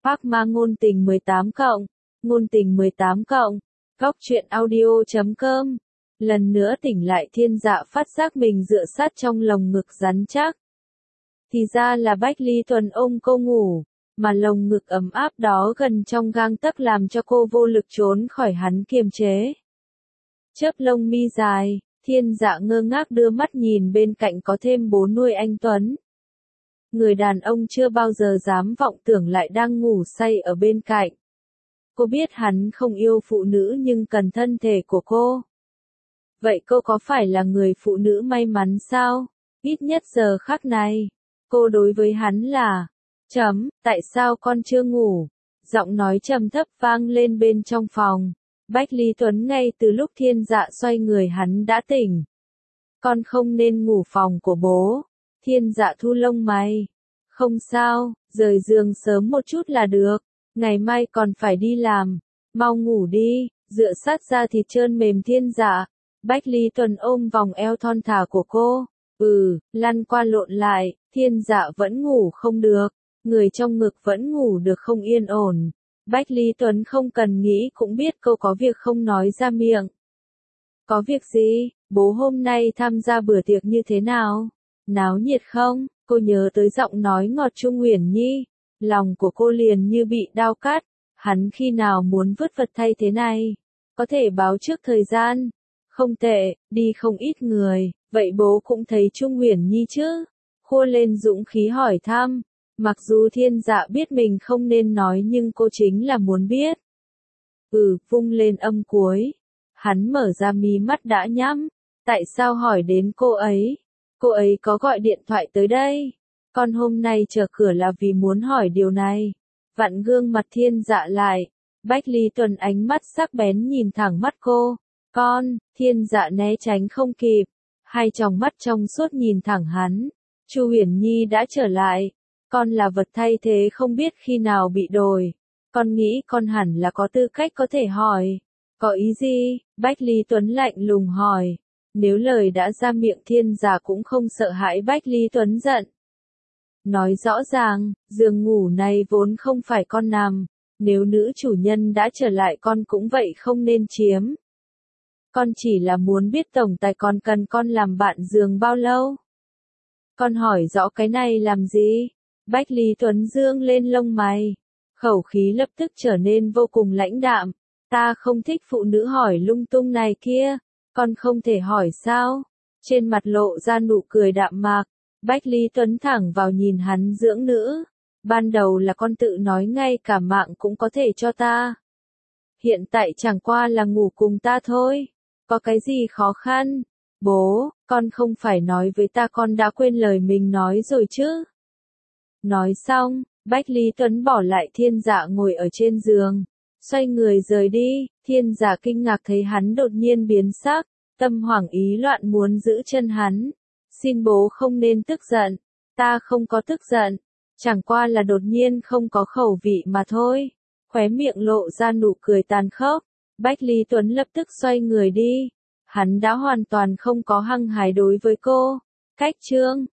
Phác Ma ngôn tình 18 cộng, ngôn tình 18 cộng, góc truyện audio.com. Lần nữa tỉnh lại Thiên Dạ phát giác mình dựa sát trong lồng ngực rắn chắc. Thì ra là Bách Lý Tuấn ôm cô ngủ, mà lồng ngực ấm áp đó gần trong gang tấc làm cho cô vô lực trốn khỏi hắn kiềm chế. Chớp lông mi dài, Thiên Dạ ngơ ngác đưa mắt nhìn bên cạnh có thêm bố nuôi anh Tuấn. Người đàn ông chưa bao giờ dám vọng tưởng lại đang ngủ say ở bên cạnh. Cô biết hắn không yêu phụ nữ nhưng cần thân thể của cô. Vậy cô có phải là người phụ nữ may mắn sao? Ít nhất giờ khắc này, cô đối với hắn là, tại sao con chưa ngủ? Giọng nói trầm thấp vang lên bên trong phòng. Bách Lý Tuấn ngay từ lúc Thiên Dạ xoay người hắn đã tỉnh. Con không nên ngủ phòng của bố. Thiên Dạ thu lông mày. Không sao, rời giường sớm một chút là được. Ngày mai còn phải đi làm. Mau ngủ đi, dựa sát da thịt trơn mềm Thiên Dạ. Bách Lý Tuấn ôm vòng eo thon thả của cô. Lăn qua lộn lại, Thiên Dạ vẫn ngủ không được. Người trong ngực vẫn ngủ được không yên ổn. Bách Lý Tuấn không cần nghĩ cũng biết cô có việc không nói ra miệng. Có việc gì? Bố hôm nay tham gia bữa tiệc như thế nào? Náo nhiệt không? Cô nhớ tới giọng nói ngọt Trung Uyển Nhi. Lòng của cô liền như bị đao cắt. Hắn khi nào muốn vứt vật thay thế này? Có thể báo trước thời gian. Không tệ, đi không ít người. Vậy bố cũng thấy Trung Uyển Nhi chứ? Khua lên dũng khí hỏi thăm. Mặc dù Thiên Dạ biết mình không nên nói nhưng cô chính là muốn biết. Vung lên âm cuối. Hắn mở ra mí mắt đã nhắm. Tại sao hỏi đến cô ấy? Cô ấy có gọi điện thoại tới đây. Con hôm nay chờ cửa là vì muốn hỏi điều này. Vặn gương mặt Thiên Dạ lại. Bách Lý Tuấn ánh mắt sắc bén nhìn thẳng mắt cô. Con, Thiên Dạ né tránh không kịp. Hai tròng mắt trong suốt nhìn thẳng hắn. Chu Uyển Nhi đã trở lại. Con là vật thay thế không biết khi nào bị đổi. Con nghĩ con hẳn là có tư cách có thể hỏi. Có ý gì? Bách Lý Tuấn lạnh lùng hỏi. Nếu lời đã ra miệng Thiên Dạ cũng không sợ hãi Bách Lý Tuấn giận. Nói rõ ràng, giường ngủ này vốn không phải con nằm. Nếu nữ chủ nhân đã trở lại con cũng vậy không nên chiếm. Con chỉ là muốn biết tổng tài con cần con làm bạn giường bao lâu. Con hỏi rõ cái này làm gì? Bách Lý Tuấn dương lên lông mày. Khẩu khí lập tức trở nên vô cùng lãnh đạm. Ta không thích phụ nữ hỏi lung tung này kia. Con không thể hỏi sao? Trên mặt lộ ra nụ cười đạm mạc. Bách Lý Tuấn thẳng vào nhìn hắn dưỡng nữ. Ban đầu là con tự nói ngay cả mạng cũng có thể cho ta. Hiện tại chẳng qua là ngủ cùng ta thôi. Có cái gì khó khăn? Bố, con không phải nói với ta con đã quên lời mình nói rồi chứ? Nói xong, Bách Lý Tuấn bỏ lại Thiên Dạ ngồi ở trên giường. Xoay người rời đi, Thiên Dạ kinh ngạc thấy hắn đột nhiên biến sắc. Tâm hoảng ý loạn muốn giữ chân hắn. Xin bố không nên tức giận. Ta không có tức giận. Chẳng qua là đột nhiên không có khẩu vị mà thôi. Khóe miệng lộ ra nụ cười tàn khốc. Bách Lý Tuấn lập tức xoay người đi. Hắn đã hoàn toàn không có hăng hái đối với cô. Cách chương